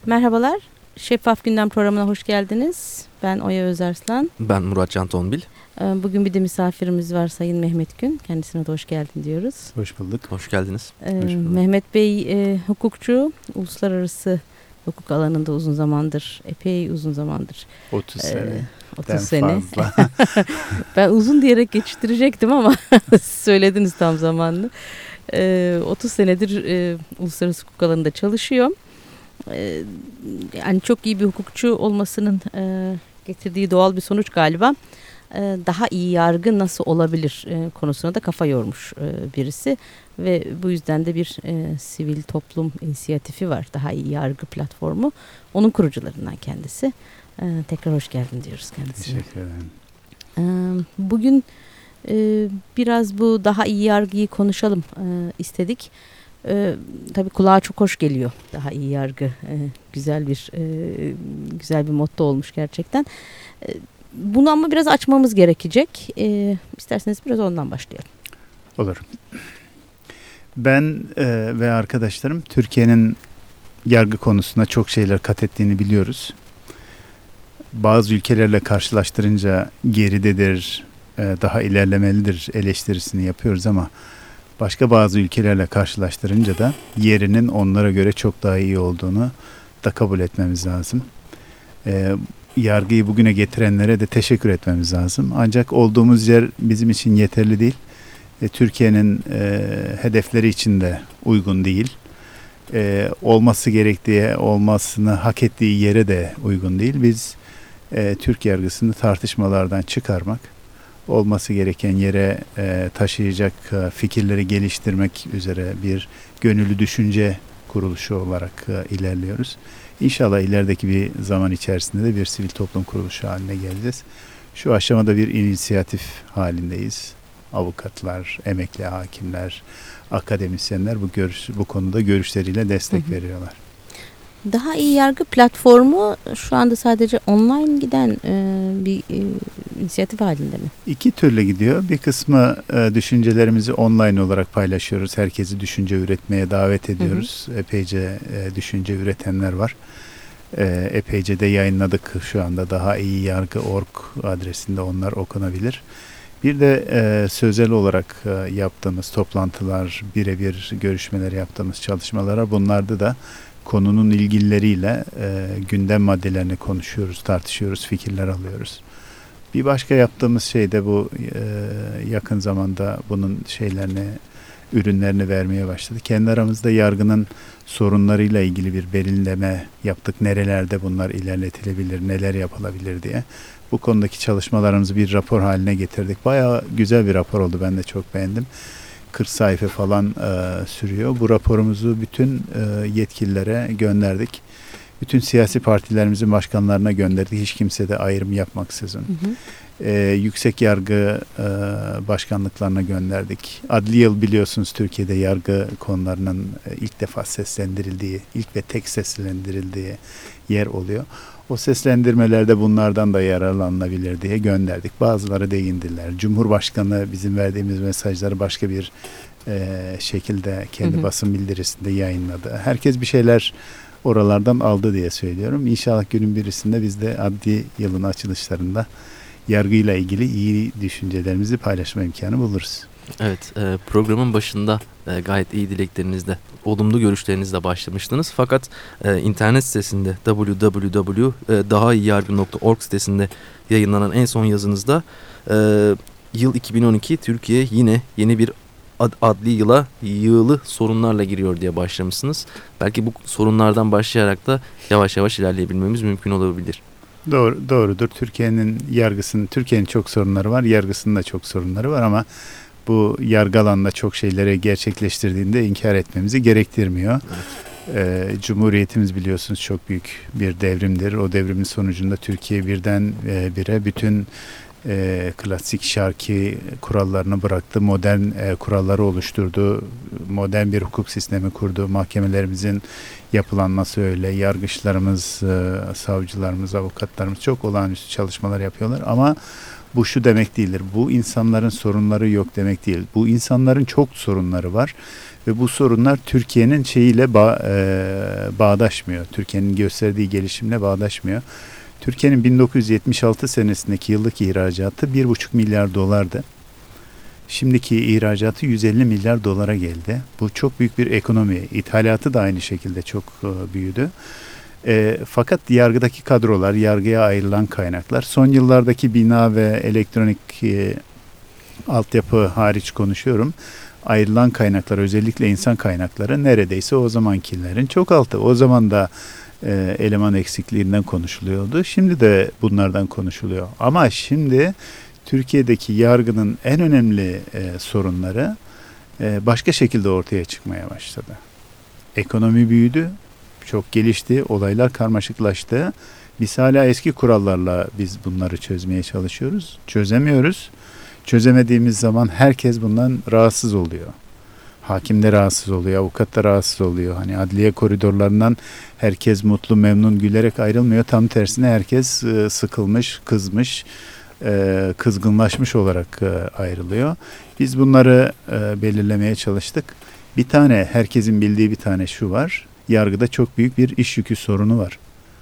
Merhabalar, Şeffaf Gündem programına hoş geldiniz. Ben Oya Özarslan. Ben Murat Can Tonbil. Bugün bir de misafirimiz var, Sayın Mehmet Gün. Kendisine de hoş geldin diyoruz. Hoş bulduk. Hoş geldiniz. Hoş bulduk. Mehmet Bey hukukçu, uluslararası hukuk alanında uzun zamandır, epey uzun zamandır. 30 sene. 30 sene. Fazla. Ben uzun diyerek geçiştirecektim ama söylediniz tam zamanlı. 30 senedir uluslararası hukuk alanında çalışıyor. Yani çok iyi bir hukukçu olmasının getirdiği doğal bir sonuç galiba. Daha iyi yargı nasıl olabilir konusuna da kafa yormuş birisi ve bu yüzden de bir sivil toplum inisiyatifi var, daha iyi yargı platformu. Onun kurucularından kendisi. Tekrar hoş geldin diyoruz kendisine. Teşekkür ederim. Bugün biraz bu daha iyi yargıyı konuşalım istedik. Tabii kulağa çok hoş geliyor. Daha iyi yargı, güzel bir motto olmuş gerçekten. Bunu ama biraz açmamız gerekecek. İsterseniz biraz ondan başlayalım. Olur. Ben ve arkadaşlarım Türkiye'nin yargı konusunda çok şeyler kat ettiğini biliyoruz. Bazı ülkelerle karşılaştırınca geridedir, daha ilerlemelidir eleştirisini yapıyoruz ama başka bazı ülkelerle karşılaştırınca da yerinin onlara göre çok daha iyi olduğunu da kabul etmemiz lazım. Yargıyı bugüne getirenlere de teşekkür etmemiz lazım. Ancak olduğumuz yer bizim için yeterli değil. Türkiye'nin hedefleri için de uygun değil. Olması gerektiği, olmasını hak ettiği yere de uygun değil. Biz Türk yargısını tartışmalardan çıkarmak, olması gereken yere taşıyacak fikirleri geliştirmek üzere bir gönüllü düşünce kuruluşu olarak ilerliyoruz. İnşallah ilerideki bir zaman içerisinde de bir sivil toplum kuruluşu haline geleceğiz. Şu aşamada bir inisiyatif halindeyiz. Avukatlar, emekli hakimler, akademisyenler bu konuda görüşleriyle destek veriyorlar. Daha iyi yargı platformu şu anda sadece online giden bir inisiyatif halinde mi? İki türlü gidiyor. Bir kısmı düşüncelerimizi online olarak paylaşıyoruz. Herkesi düşünce üretmeye davet ediyoruz. Hı hı. Epeyce düşünce üretenler var. Epeyce de yayınladık şu anda. Daha iyi yargı.org adresinde onlar okunabilir. Bir de sözel olarak yaptığımız toplantılar, birebir görüşmeler yaptığımız çalışmalara, bunlarda da konunun ilgilileriyle gündem maddelerini konuşuyoruz, tartışıyoruz, fikirler alıyoruz. Bir başka yaptığımız şey de bu, yakın zamanda bunun ürünlerini vermeye başladı. Kendi aramızda yargının sorunlarıyla ilgili bir belirleme yaptık. Nerelerde bunlar ilerletilebilir, neler yapılabilir diye. Bu konudaki çalışmalarımızı bir rapor haline getirdik. Bayağı güzel bir rapor oldu. Ben de çok beğendim. 40 sayfa falan sürüyor. Bu raporumuzu bütün yetkililere gönderdik. Bütün siyasi partilerimizin başkanlarına gönderdik. Hiç kimse de ayrım yapmaksızın. Hı hı. Yüksek yargı başkanlıklarına gönderdik. Adli yıl biliyorsunuz Türkiye'de yargı konularının ilk defa seslendirildiği, ilk ve tek seslendirildiği yer oluyor. O seslendirmelerde bunlardan da yararlanılabilir diye gönderdik. Bazıları değindiler. Cumhurbaşkanı bizim verdiğimiz mesajları başka bir şekilde kendi basın bildirisinde yayınladı. Herkes bir şeyler oralardan aldı diye söylüyorum. İnşallah günün birisinde biz de adli yılın açılışlarında yargıyla ilgili iyi düşüncelerimizi paylaşma imkanı buluruz. Evet, programın başında gayet iyi dileklerinizle, olumlu görüşlerinizle başlamıştınız. Fakat internet sitesinde www.dahaiyyargı.org sitesinde yayınlanan en son yazınızda yıl 2012 Türkiye yine yeni bir adli yıla yığılı sorunlarla giriyor diye başlamışsınız. Belki bu sorunlardan başlayarak da yavaş yavaş ilerleyebilmemiz mümkün olabilir. Doğrudur. Türkiye'nin çok sorunları var. Yargısının da çok sorunları var ama bu yargı alanında çok şeyleri gerçekleştirdiğinde inkar etmemizi gerektirmiyor. Evet. Cumhuriyetimiz biliyorsunuz çok büyük bir devrimdir. O devrimin sonucunda Türkiye birdenbire bütün klasik şarki kurallarını bıraktı. Modern kuralları oluşturdu. Modern bir hukuk sistemi kurdu. Mahkemelerimizin yapılanması öyle. Yargıçlarımız, savcılarımız, avukatlarımız çok olağanüstü çalışmalar yapıyorlar. Ama Bu şu demek değildir. Bu insanların sorunları yok demek değil. Bu insanların çok sorunları var ve bu sorunlar Türkiye'nin şeyiyle bağdaşmıyor. Türkiye'nin gösterdiği gelişimle bağdaşmıyor. Türkiye'nin 1976 senesindeki yıllık ihracatı 1,5 milyar dolardı. Şimdiki ihracatı 150 milyar dolara geldi. Bu çok büyük bir ekonomi. İthalatı da aynı şekilde çok büyüdü. Fakat yargıdaki kadrolar, yargıya ayrılan kaynaklar, son yıllardaki bina ve elektronik altyapı hariç konuşuyorum. Ayrılan kaynaklar, özellikle insan kaynakları neredeyse o zamankilerin çok altı. O zaman da eleman eksikliğinden konuşuluyordu. Şimdi de bunlardan konuşuluyor. Ama şimdi Türkiye'deki yargının en önemli sorunları başka şekilde ortaya çıkmaya başladı. Ekonomi büyüdü, çok gelişti, olaylar karmaşıklaştı. Biz hala eski kurallarla biz bunları çözmeye çalışıyoruz. Çözemiyoruz. Çözemediğimiz zaman herkes bundan rahatsız oluyor. Hakim de rahatsız oluyor, avukat da rahatsız oluyor. Hani adliye koridorlarından herkes mutlu, memnun, gülerek ayrılmıyor. Tam tersine herkes sıkılmış, kızmış, kızgınlaşmış olarak ayrılıyor. Biz bunları belirlemeye çalıştık. Bir tane, herkesin bildiği bir tane şu var. Yargıda çok büyük bir iş yükü sorunu var.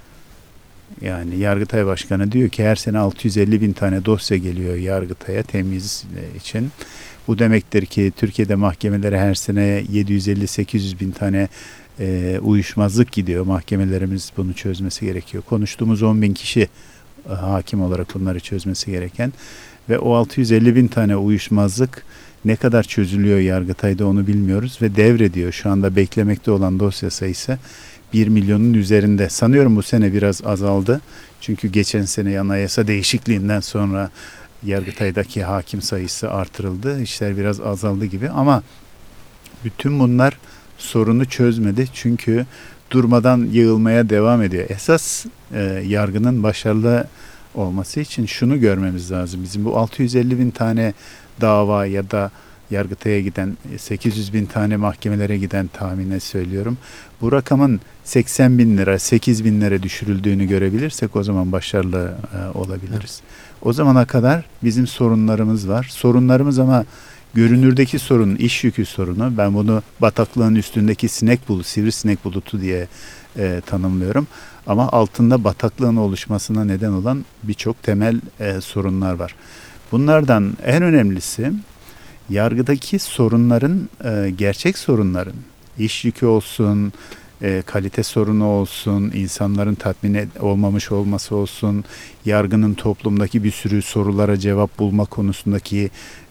Yani Yargıtay Başkanı diyor ki her sene 650 bin tane dosya geliyor Yargıtay'a temiz için. Bu demektir ki Türkiye'de mahkemelere her sene 750-800 bin tane uyuşmazlık gidiyor. Mahkemelerimiz bunu çözmesi gerekiyor. Konuştuğumuz 10 bin kişi hakim olarak bunları çözmesi gereken ve o 650 bin tane uyuşmazlık ne kadar çözülüyor Yargıtay'da onu bilmiyoruz ve devrediyor. Şu anda beklemekte olan dosya sayısı 1 milyonun üzerinde. Sanıyorum bu sene biraz azaldı. Çünkü geçen sene anayasa değişikliğinden sonra Yargıtay'daki hakim sayısı artırıldı. İşler biraz azaldı gibi ama bütün bunlar sorunu çözmedi. Çünkü durmadan yığılmaya devam ediyor. Esas yargının başarılı olması için şunu görmemiz lazım. Bizim bu 650 bin tane dava ya da Yargıtay'a giden 800 bin tane mahkemelere giden tahmine söylüyorum. Bu rakamın 80 bin lira, 8 bin lira düşürüldüğünü görebilirsek o zaman başarılı olabiliriz. O zamana kadar bizim sorunlarımız var. Sorunlarımız ama görünürdeki sorun, iş yükü sorunu. Ben bunu bataklığın üstündeki sivrisinek bulutu diye tanımlıyorum. Ama altında bataklığın oluşmasına neden olan birçok temel sorunlar var. Bunlardan en önemlisi yargıdaki sorunların, gerçek sorunların, iş yükü olsun, kalite sorunu olsun, insanların tatmin olmamış olması olsun, yargının toplumdaki bir sürü sorulara cevap bulma konusundaki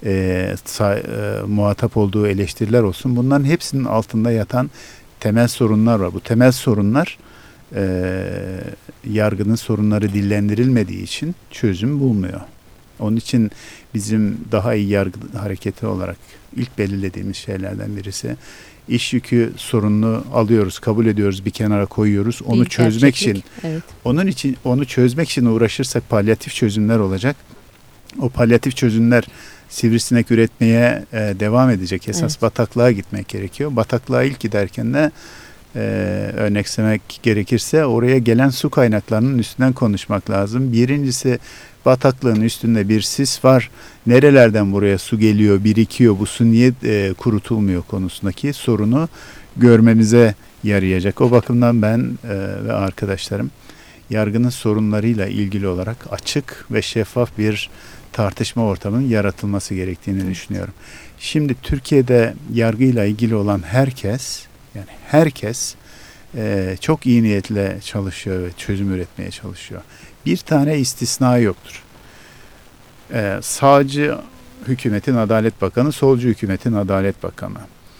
muhatap olduğu eleştiriler olsun. Bunların hepsinin altında yatan temel sorunlar var. Bu temel sorunlar yargının sorunları dillendirilmediği için çözüm bulmuyor. Onun için bizim daha iyi yargı hareketi olarak ilk belirlediğimiz şeylerden birisi iş yükü sorununu alıyoruz, kabul ediyoruz, bir kenara koyuyoruz. Onu çözmek için, onu çözmek için uğraşırsak palyatif çözümler olacak. O palyatif çözümler sivrisinek üretmeye devam edecek. Esas bataklığa gitmek gerekiyor. Bataklığa ilk giderken de örneklemek gerekirse oraya gelen su kaynaklarının üstünden konuşmak lazım. Birincisi bataklığın üstünde bir sis var. Nerelerden buraya su geliyor, birikiyor, bu su niye kurutulmuyor konusundaki sorunu görmemize yarayacak. O bakımdan ben ve arkadaşlarım yargının sorunlarıyla ilgili olarak açık ve şeffaf bir tartışma ortamının yaratılması gerektiğini düşünüyorum. Şimdi Türkiye'de yargıyla ilgili olan herkes çok iyi niyetle çalışıyor ve çözüm üretmeye çalışıyor. Bir tane istisna yoktur. Sağcı hükümetin Adalet Bakanı, solcu hükümetin Adalet Bakanı.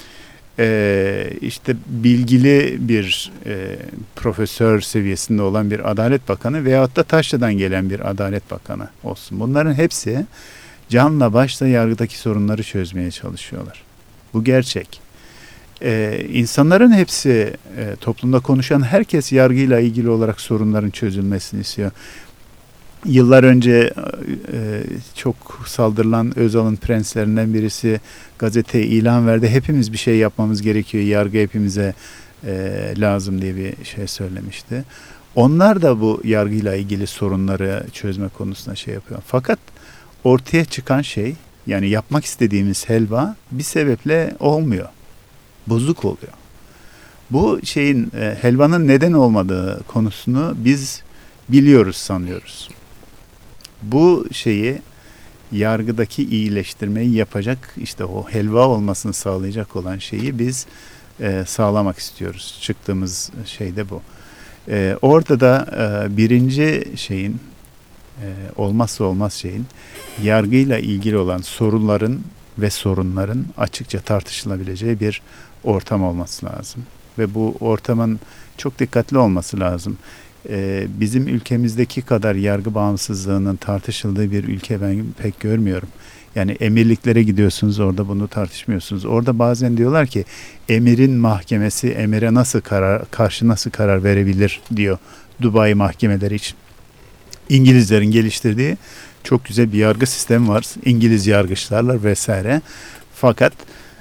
İşte bilgili bir profesör seviyesinde olan bir Adalet Bakanı veyahut da taşradan gelen bir Adalet Bakanı olsun. Bunların hepsi canla başla yargıdaki sorunları çözmeye çalışıyorlar. Bu gerçek. İnsanların hepsi, toplumda konuşan herkes yargıyla ilgili olarak sorunların çözülmesini istiyor. Yıllar önce çok saldırılan Özal'ın prenslerinden birisi gazeteye ilan verdi. Hepimiz bir şey yapmamız gerekiyor, yargı hepimize lazım diye bir şey söylemişti. Onlar da bu yargıyla ilgili sorunları çözme konusunda şey yapıyor. Fakat ortaya çıkan şey, yani yapmak istediğimiz helva bir sebeple olmuyor. Bozuk oluyor. Bu şeyin helvanın neden olmadığı konusunu biz biliyoruz sanıyoruz. Bu şeyi, yargıdaki iyileştirmeyi yapacak, işte o helva olmasını sağlayacak olan şeyi biz sağlamak istiyoruz. Çıktığımız şey de bu. Orada da birinci şeyin, olmazsa olmaz şeyin, yargıyla ilgili olan soruların ve sorunların açıkça tartışılabileceği bir ortam olması lazım. Ve bu ortamın çok dikkatli olması lazım. Bizim ülkemizdeki kadar yargı bağımsızlığının tartışıldığı bir ülke ben pek görmüyorum. Yani emirliklere gidiyorsunuz, orada bunu tartışmıyorsunuz. Orada bazen diyorlar ki emirin mahkemesi emire karşı nasıl karar verebilir diyor Dubai mahkemeleri için. İngilizlerin geliştirdiği çok güzel bir yargı sistemi var. İngiliz yargıçlarla vesaire. Fakat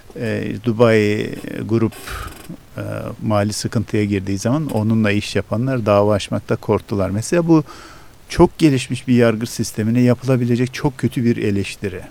Dubai grup mali sıkıntıya girdiği zaman onunla iş yapanlar dava açmakta korktular. Mesela bu çok gelişmiş bir yargı sistemine yapılabilecek çok kötü bir eleştiri.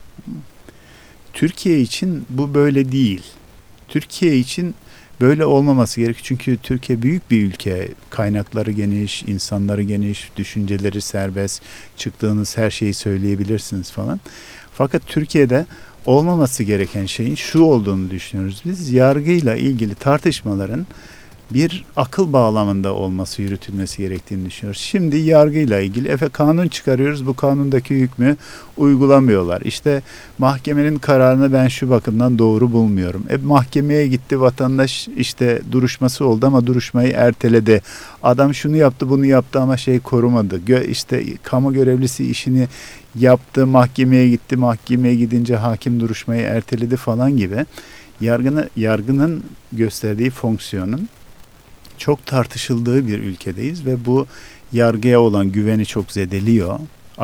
Türkiye için bu böyle değil. Türkiye için böyle olmaması gerekiyor. Çünkü Türkiye büyük bir ülke. Kaynakları geniş, insanları geniş, düşünceleri serbest. Çıktığınız her şeyi söyleyebilirsiniz falan. Fakat Türkiye'de olmaması gereken şeyin şu olduğunu düşünüyoruz. Biz yargıyla ilgili tartışmaların bir akıl bağlamında olması, yürütülmesi gerektiğini düşünüyoruz. Şimdi yargıyla ilgili kanun çıkarıyoruz. Bu kanundaki hükmü uygulamıyorlar. İşte mahkemenin kararını ben şu bakımdan doğru bulmuyorum. Mahkemeye gitti vatandaş, işte duruşması oldu ama duruşmayı erteledi. Adam şunu yaptı, bunu yaptı ama korumadı. İşte kamu görevlisi işini yaptı, mahkemeye gitti. Mahkemeye gidince hakim duruşmayı erteledi falan gibi. Yargının gösterdiği fonksiyonun çok tartışıldığı bir ülkedeyiz ve bu yargıya olan güveni çok zedeliyor.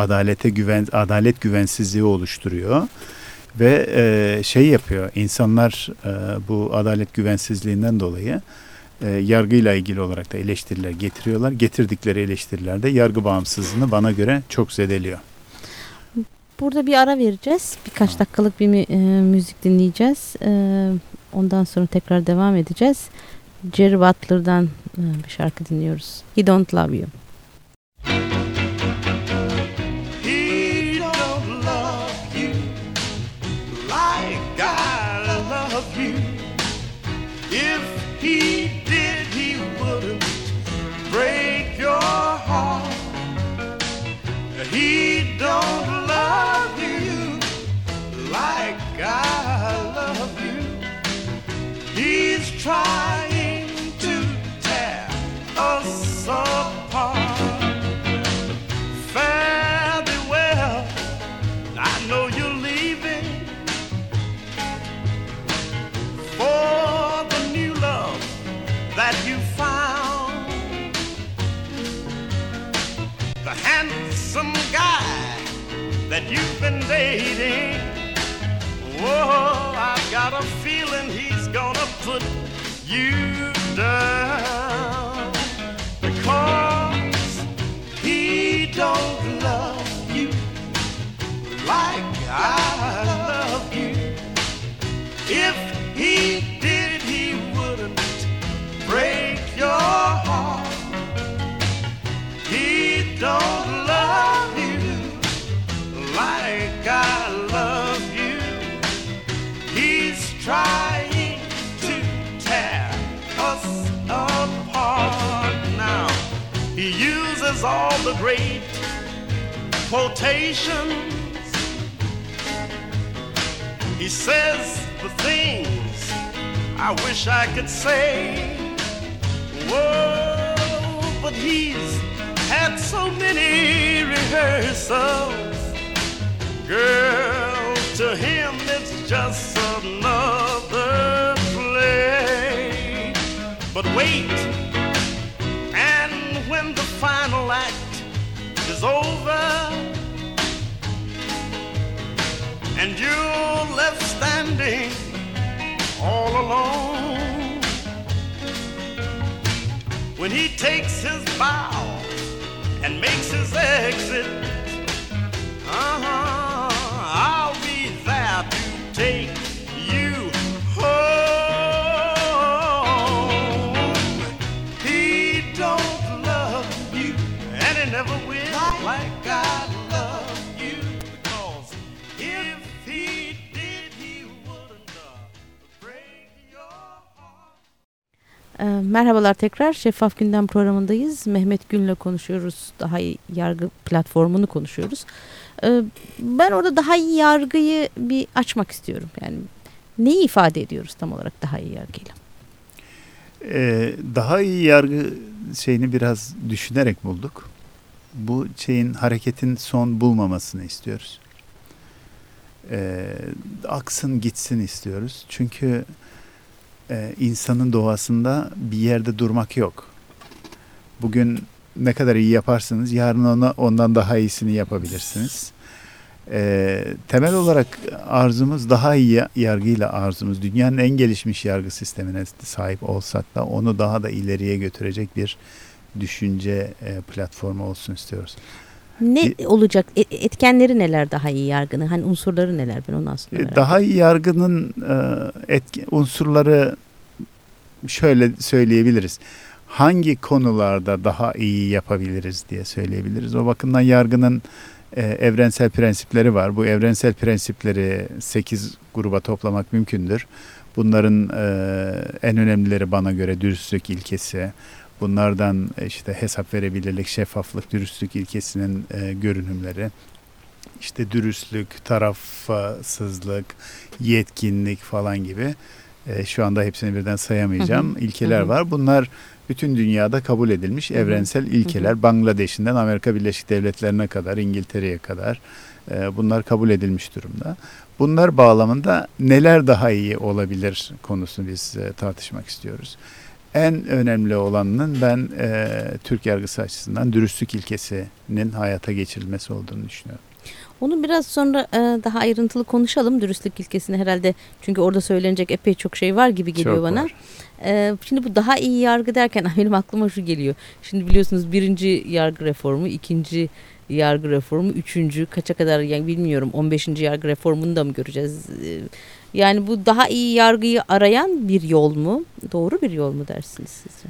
Adalet güvensizliği oluşturuyor ve yapıyor. İnsanlar bu adalet güvensizliğinden dolayı yargıyla ilgili olarak da eleştiriler getiriyorlar. Getirdikleri eleştiriler de yargı bağımsızlığını bana göre çok zedeliyor. Burada bir ara vereceğiz. Birkaç dakikalık bir müzik dinleyeceğiz. Ondan sonra tekrar devam edeceğiz. Jerry Butler'dan bir şarkı dinliyoruz. He Don't Love You. He don't love you like I love you. If he did, he wouldn't break your heart. He don't love you like I love you. He's trying to tear us apart. Fare thee well, I know you're leaving for the new love that you found. The handsome guy that you've been dating. Whoa, I've got a feeling he's gonna put you down, because he don't love you like I love you. If he did, he wouldn't break your heart. He don't love you like I love you. He's trying to tear us apart now. He uses all the great quotations. He says the things I wish I could say. Whoa, but he's had so many rehearsals. Girl, to him it's just another play. But wait, and when the final act is over and you're left standing all alone, when he takes his bow and makes his exit, never will like I love you. Because if he did, he wouldn't break your heart. Merhabalar tekrar. Şeffaf Gündem programındayız. Mehmet Gün'le konuşuyoruz. Daha iyi yargı platformunu konuşuyoruz. Ben orada daha iyi yargıyı bir açmak istiyorum. Yani neyi ifade ediyoruz tam olarak daha iyi yargıyla? Daha iyi yargı şeyini biraz düşünerek bulduk. Bu hareketin son bulmamasını istiyoruz. Aksın gitsin istiyoruz. Çünkü insanın doğasında bir yerde durmak yok. Bugün ne kadar iyi yaparsınız, yarın ondan daha iyisini yapabilirsiniz. Temel olarak arzumuz daha iyi yargıyla arzumuz. Dünyanın en gelişmiş yargı sistemine sahip olsak da onu daha da ileriye götürecek bir düşünce platformu olsun istiyoruz. Ne olacak? Etkenleri neler daha iyi yargının? Hani unsurları neler? Ben onu aslında merak Daha iyi yargının unsurları şöyle söyleyebiliriz. Hangi konularda daha iyi yapabiliriz diye söyleyebiliriz. O bakımdan yargının evrensel prensipleri var. Bu evrensel prensipleri 8 gruba toplamak mümkündür. Bunların en önemlileri bana göre dürüstlük ilkesi. Bunlardan işte hesap verebilirlik, şeffaflık, dürüstlük ilkesinin görünümleri. İşte dürüstlük, tarafsızlık, yetkinlik falan gibi. Şu anda hepsini birden sayamayacağım. İlkeler var. Bunlar bütün dünyada kabul edilmiş evrensel ilkeler. Bangladeş'inden Amerika Birleşik Devletleri'ne kadar, İngiltere'ye kadar bunlar kabul edilmiş durumda. Bunlar bağlamında neler daha iyi olabilir konusunu biz tartışmak istiyoruz. En önemli olanının ben Türk yargısı açısından dürüstlük ilkesinin hayata geçirilmesi olduğunu düşünüyorum. Onu biraz sonra daha ayrıntılı konuşalım, dürüstlük ilkesini herhalde. Çünkü orada söylenecek epey çok şey var gibi geliyor çok bana. Var. Şimdi bu daha iyi yargı derken benim aklıma şu geliyor. Şimdi biliyorsunuz 1. yargı reformu, 2. yargı reformu, 3. kaça kadar yani bilmiyorum 15. yargı reformunu da mı göreceğiz? Yani bu daha iyi yargıyı arayan bir yol mu? Doğru bir yol mu dersiniz sizce?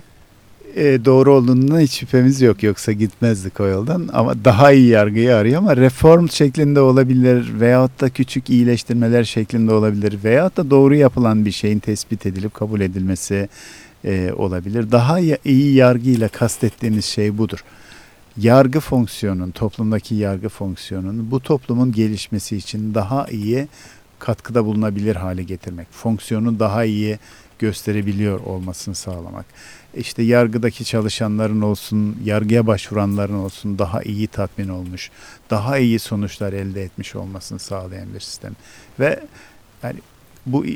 Doğru olduğundan hiç şüphemiz yok. Yoksa gitmezdik o yoldan. Ama daha iyi yargıyı arıyor ama reform şeklinde olabilir veyahut da küçük iyileştirmeler şeklinde olabilir veyahut da doğru yapılan bir şeyin tespit edilip kabul edilmesi olabilir. Daha iyi yargıyla kastettiğimiz şey budur. Yargı fonksiyonunun, toplumdaki yargı fonksiyonunun bu toplumun gelişmesi için daha iyi katkıda bulunabilir hale getirmek. Fonksiyonu daha iyi gösterebiliyor olmasını sağlamak. İşte yargıdaki çalışanların olsun, yargıya başvuranların olsun daha iyi tatmin olmuş, daha iyi sonuçlar elde etmiş olmasını sağlayan bir sistem. Ve yani bu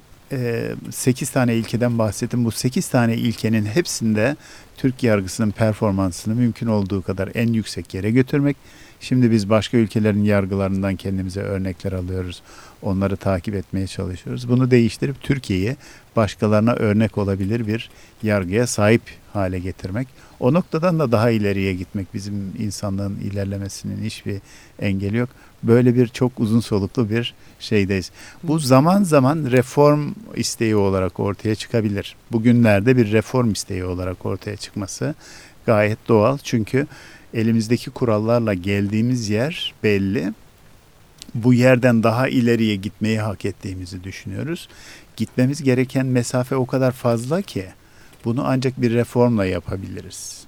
8 tane ilkeden bahsettim. Bu 8 tane ilkenin hepsinde Türk yargısının performansını mümkün olduğu kadar en yüksek yere götürmek. Şimdi biz başka ülkelerin yargılarından kendimize örnekler alıyoruz. Onları takip etmeye çalışıyoruz. Bunu değiştirip Türkiye'yi başkalarına örnek olabilir bir yargıya sahip hale getirmek. O noktadan da daha ileriye gitmek. Bizim insanlığın ilerlemesinin hiçbir engeli yok. Böyle bir çok uzun soluklu bir şeydeyiz. Bu zaman zaman reform isteği olarak ortaya çıkabilir. Bugünlerde bir reform isteği olarak ortaya çıkması gayet doğal. Çünkü elimizdeki kurallarla geldiğimiz yer belli. Bu yerden daha ileriye gitmeyi hak ettiğimizi düşünüyoruz. Gitmemiz gereken mesafe o kadar fazla ki bunu ancak bir reformla yapabiliriz.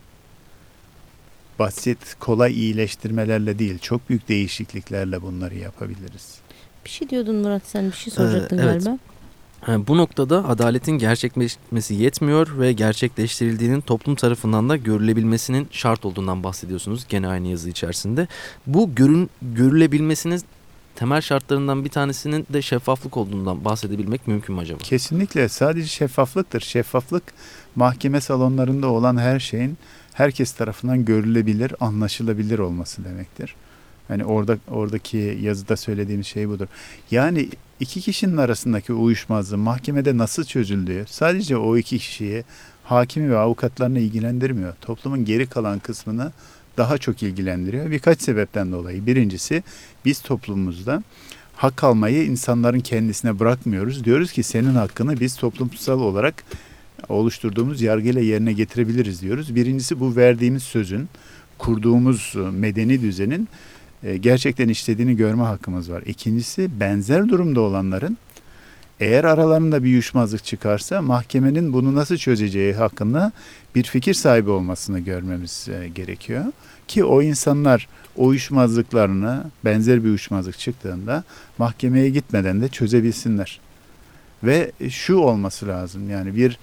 Basit, kolay iyileştirmelerle değil, çok büyük değişikliklerle bunları yapabiliriz. Bir şey diyordun Murat, sen bir şey soracaktın evet. galiba. Bu noktada adaletin gerçekleşmesi yetmiyor ve gerçekleştirildiğinin toplum tarafından da görülebilmesinin şart olduğundan bahsediyorsunuz gene aynı yazı içerisinde. Bu görülebilmesinin temel şartlarından bir tanesinin de şeffaflık olduğundan bahsedebilmek mümkün mü acaba? Kesinlikle, sadece şeffaflıktır. Şeffaflık mahkeme salonlarında olan her şeyin herkes tarafından görülebilir, anlaşılabilir olması demektir. Yani oradaki yazıda söylediğimiz şey budur. Yani iki kişinin arasındaki uyuşmazlığı mahkemede nasıl çözüldüğü sadece o iki kişiyi, hakimi ve avukatlarını ilgilendirmiyor. Toplumun geri kalan kısmını daha çok ilgilendiriyor. Birkaç sebepten dolayı. Birincisi, biz toplumumuzda hak almayı insanların kendisine bırakmıyoruz. Diyoruz ki senin hakkını biz toplumsal olarak oluşturduğumuz yargıyla yerine getirebiliriz diyoruz. Birincisi, bu verdiğimiz sözün kurduğumuz medeni düzenin gerçekten işlediğini görme hakkımız var. İkincisi, benzer durumda olanların eğer aralarında bir uyuşmazlık çıkarsa mahkemenin bunu nasıl çözeceği hakkında bir fikir sahibi olmasını görmemiz gerekiyor. Ki o insanlar o uyuşmazlıklarını, benzer bir uyuşmazlık çıktığında mahkemeye gitmeden de çözebilsinler. Ve şu olması lazım, yani bir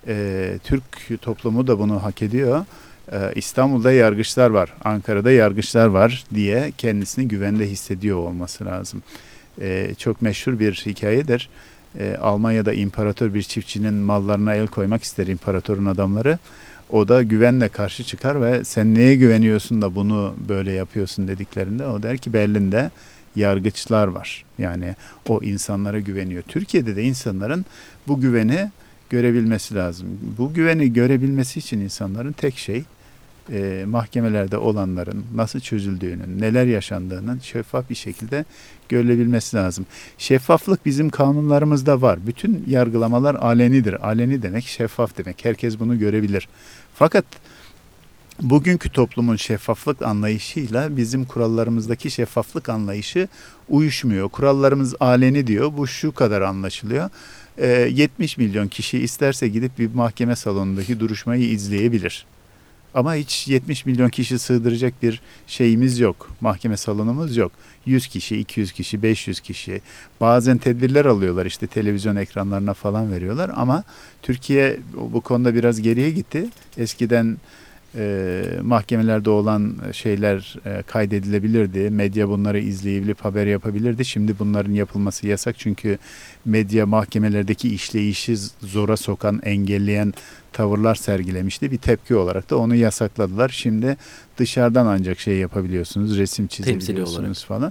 Türk toplumu da bunu hak ediyor. İstanbul'da yargıçlar var, Ankara'da yargıçlar var diye kendisini güvende hissediyor olması lazım. Çok meşhur bir hikayedir. Almanya'da imparator bir çiftçinin mallarına el koymak ister imparatorun adamları. O da güvenle karşı çıkar ve sen neye güveniyorsun da bunu böyle yapıyorsun dediklerinde o der ki Berlin'de yargıçlar var. Yani o insanlara güveniyor. Türkiye'de de insanların bu güveni görebilmesi lazım. Bu güveni görebilmesi için insanların tek şey mahkemelerde olanların nasıl çözüldüğünün, neler yaşandığının şeffaf bir şekilde görülebilmesi lazım. Şeffaflık bizim kanunlarımızda var. Bütün yargılamalar alenidir. Aleni demek şeffaf demek. Herkes bunu görebilir. Fakat bugünkü toplumun şeffaflık anlayışıyla bizim kurallarımızdaki şeffaflık anlayışı uyuşmuyor. Kurallarımız aleni diyor. Bu şu kadar anlaşılıyor. 70 milyon kişi isterse gidip bir mahkeme salonundaki duruşmayı izleyebilir. Ama hiç 70 milyon kişi sığdıracak bir şeyimiz yok. Mahkeme salonumuz yok. 100 kişi, 200 kişi, 500 kişi. Bazen tedbirler alıyorlar, işte televizyon ekranlarına falan veriyorlar. Ama Türkiye bu konuda biraz geriye gitti. Eskiden mahkemelerde olan şeyler kaydedilebilirdi. Medya bunları izleyebilip haber yapabilirdi. Şimdi bunların yapılması yasak. Çünkü medya mahkemelerdeki işleyişi zora sokan, engelleyen tavırlar sergilemişti. Bir tepki olarak da onu yasakladılar. Şimdi dışarıdan ancak şey yapabiliyorsunuz, resim çizebiliyorsunuz falan.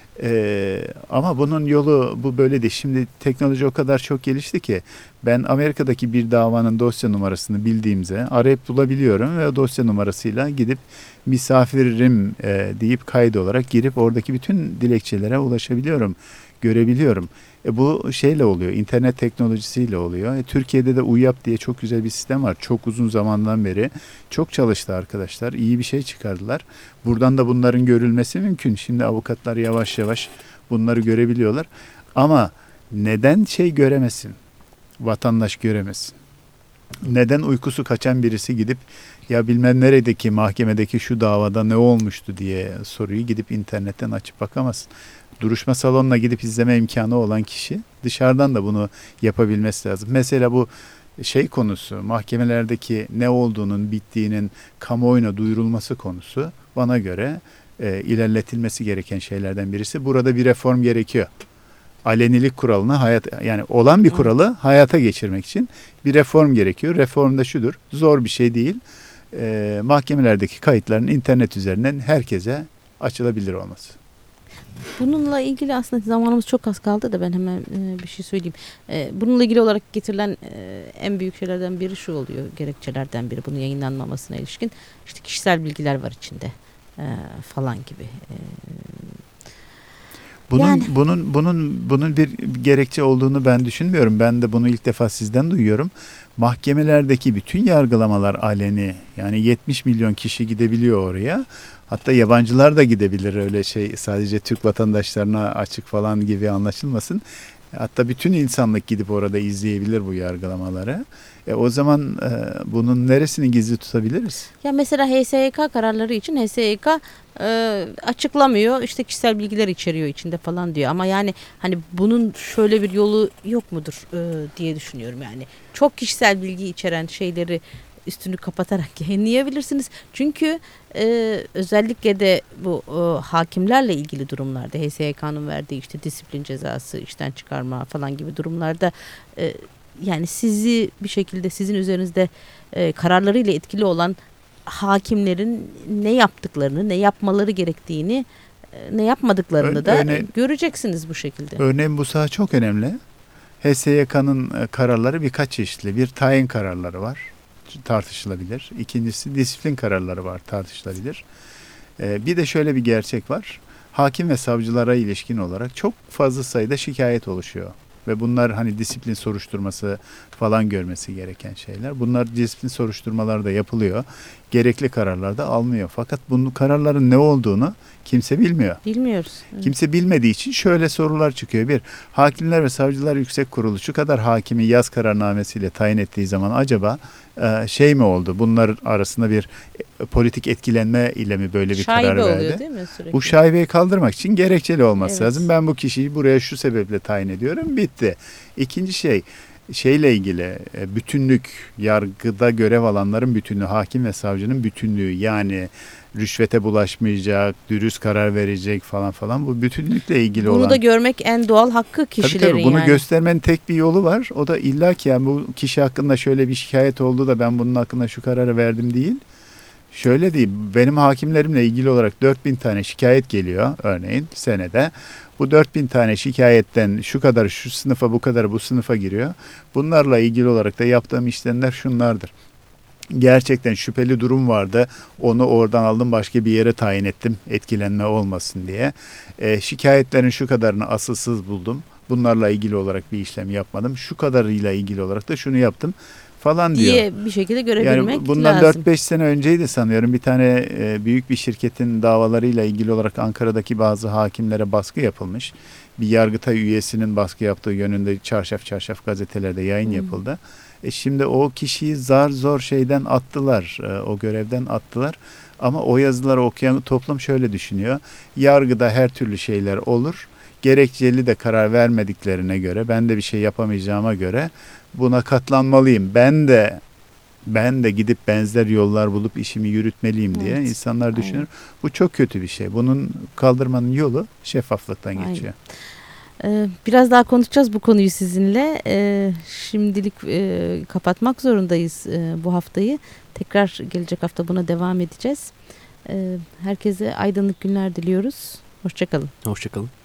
Ama bunun yolu bu böyle değil. Şimdi teknoloji o kadar çok gelişti ki ben Amerika'daki bir davanın dosya numarasını bildiğimde arayıp bulabiliyorum ve o dosya numarasıyla gidip misafirim deyip kayıt olarak girip oradaki bütün dilekçelere ulaşabiliyorum, görebiliyorum. Bu şeyle oluyor, internet teknolojisiyle oluyor. Türkiye'de de UYAP diye çok güzel bir sistem var. Çok uzun zamandan beri çok çalıştı arkadaşlar. İyi bir şey çıkardılar. Buradan da bunların görülmesi mümkün. Şimdi avukatlar yavaş yavaş bunları görebiliyorlar. Ama neden şey göremesin? Vatandaş göremesin. Neden uykusu kaçan birisi gidip ya bilmem neredeki mahkemedeki şu davada ne olmuştu diye soruyu gidip internetten açıp bakamazsın. Duruşma salonuna gidip izleme imkanı olan kişi dışarıdan da bunu yapabilmesi lazım. Mesela bu şey konusu, mahkemelerdeki ne olduğunun, bittiğinin kamuoyuna duyurulması konusu bana göre ilerletilmesi gereken şeylerden birisi. Burada bir reform gerekiyor. Alenilik kuralını yani olan bir kuralı hayata geçirmek için bir reform gerekiyor. Reform da şudur, zor bir şey değil. Mahkemelerdeki kayıtların internet üzerinden herkese açılabilir olması. Bununla ilgili aslında zamanımız çok az kaldı da ben hemen bir şey söyleyeyim. Bununla ilgili olarak getirilen en büyük şeylerden biri şu oluyor, gerekçelerden biri bunun yayınlanmamasına ilişkin. İşte kişisel bilgiler var içinde falan gibi. Bunun bir gerekçe olduğunu ben düşünmüyorum. Ben de bunu ilk defa sizden duyuyorum. Mahkemelerdeki bütün yargılamalar aleni. Yani 70 milyon kişi gidebiliyor oraya. Hatta yabancılar da gidebilir, öyle şey sadece Türk vatandaşlarına açık falan gibi anlaşılmasın. Hatta bütün insanlık gidip orada izleyebilir bu yargılamaları. O zaman bunun neresini gizli tutabiliriz? Ya mesela HSYK kararları için HSYK açıklamıyor, işte kişisel bilgiler içeriyor içinde falan diyor. Ama yani hani bunun şöyle bir yolu yok mudur diye düşünüyorum yani. Çok kişisel bilgi içeren şeyleri üstünü kapatarak yayınlayabilirsiniz. Çünkü özellikle de bu hakimlerle ilgili durumlarda HSYK'nın verdiği işte disiplin cezası, işten çıkarma falan gibi durumlarda yani sizi bir şekilde sizin üzerinizde kararlarıyla etkili olan hakimlerin ne yaptıklarını, ne yapmaları gerektiğini, ne yapmadıklarını da göreceksiniz bu şekilde. Örneğin bu saha çok önemli. HSYK'nın kararları birkaç çeşitli. Bir tayin kararları var, tartışılabilir. İkincisi disiplin kararları var, tartışılabilir. Bir de şöyle bir gerçek var. Hakim ve savcılara ilişkin olarak çok fazla sayıda şikayet oluşuyor. Ve bunlar hani disiplin soruşturması falan görmesi gereken şeyler. Bunlar disiplin soruşturmaları da yapılıyor. Gerekli kararlar da alınıyor. Fakat bunun kararların ne olduğunu kimse bilmiyor. Bilmiyoruz. Evet. Kimse bilmediği için şöyle sorular çıkıyor. Bir, Hakimler ve Savcılar Yüksek Kurulu şu kadar hakimi yaz kararnamesiyle tayin ettiği zaman acaba şey mi oldu? Bunlar arasında bir politik etkilenme ile mi böyle bir Şaibe karar verdi? oluyor değil mi sürekli? Bu şaibeyi kaldırmak için gerekçeli olması Evet. lazım. Ben bu kişiyi buraya şu sebeple tayin ediyorum. Bitti. İkinci şey, şeyle ilgili bütünlük, yargıda görev alanların bütünlüğü, hakim ve savcının bütünlüğü, yani rüşvete bulaşmayacak, dürüst karar verecek falan falan, bu bütünlükle ilgili Bunu olan. da görmek en doğal hakkı Tabii kişilerin bunu yani. göstermenin tek bir yolu var. O da illaki yani bu kişi hakkında şöyle bir şikayet oldu da ben bunun hakkında şu kararı verdim değil. Şöyle değil, benim hakimlerimle ilgili olarak 4000 tane şikayet geliyor örneğin senede. Bu 4000 tane şikayetten şu kadar şu sınıfa, bu kadar bu sınıfa giriyor. Bunlarla ilgili olarak da yaptığım işlemler şunlardır. Gerçekten şüpheli durum vardı. Onu oradan aldım, başka bir yere tayin ettim, etkilenme olmasın diye. Şikayetlerin şu kadarını asılsız buldum. Bunlarla ilgili olarak bir işlem yapmadım. Şu kadarıyla ilgili olarak da şunu yaptım falan diyor. diye bir şekilde görebilmek Yani bundan lazım. 4-5 sene önceydi sanıyorum, bir tane büyük bir şirketin davalarıyla ilgili olarak Ankara'daki bazı hakimlere baskı yapılmış. Bir Yargıtay üyesinin baskı yaptığı yönünde çarşaf çarşaf gazetelerde yayın yapıldı. Şimdi o kişiyi zar zor şeyden attılar, o görevden attılar. Ama o yazıları okuyan toplum şöyle düşünüyor: yargıda her türlü şeyler olur. Gerekçeli de karar vermediklerine göre, ben de bir şey yapamayacağıma göre buna katlanmalıyım. Ben de gidip benzer yollar bulup işimi yürütmeliyim diye Evet. insanlar düşünür. Bu çok kötü bir şey. Bunun kaldırmanın yolu şeffaflıktan Aynen. geçiyor. Biraz daha konuşacağız bu konuyu sizinle. Şimdilik kapatmak zorundayız bu haftayı. Tekrar gelecek hafta buna devam edeceğiz. Herkese aydınlık günler diliyoruz. Hoşça kalın. Hoşçakalın.